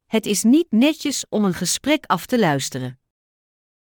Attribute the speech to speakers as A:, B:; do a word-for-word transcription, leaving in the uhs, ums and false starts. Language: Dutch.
A: Het is niet netjes om een gesprek af te luisteren.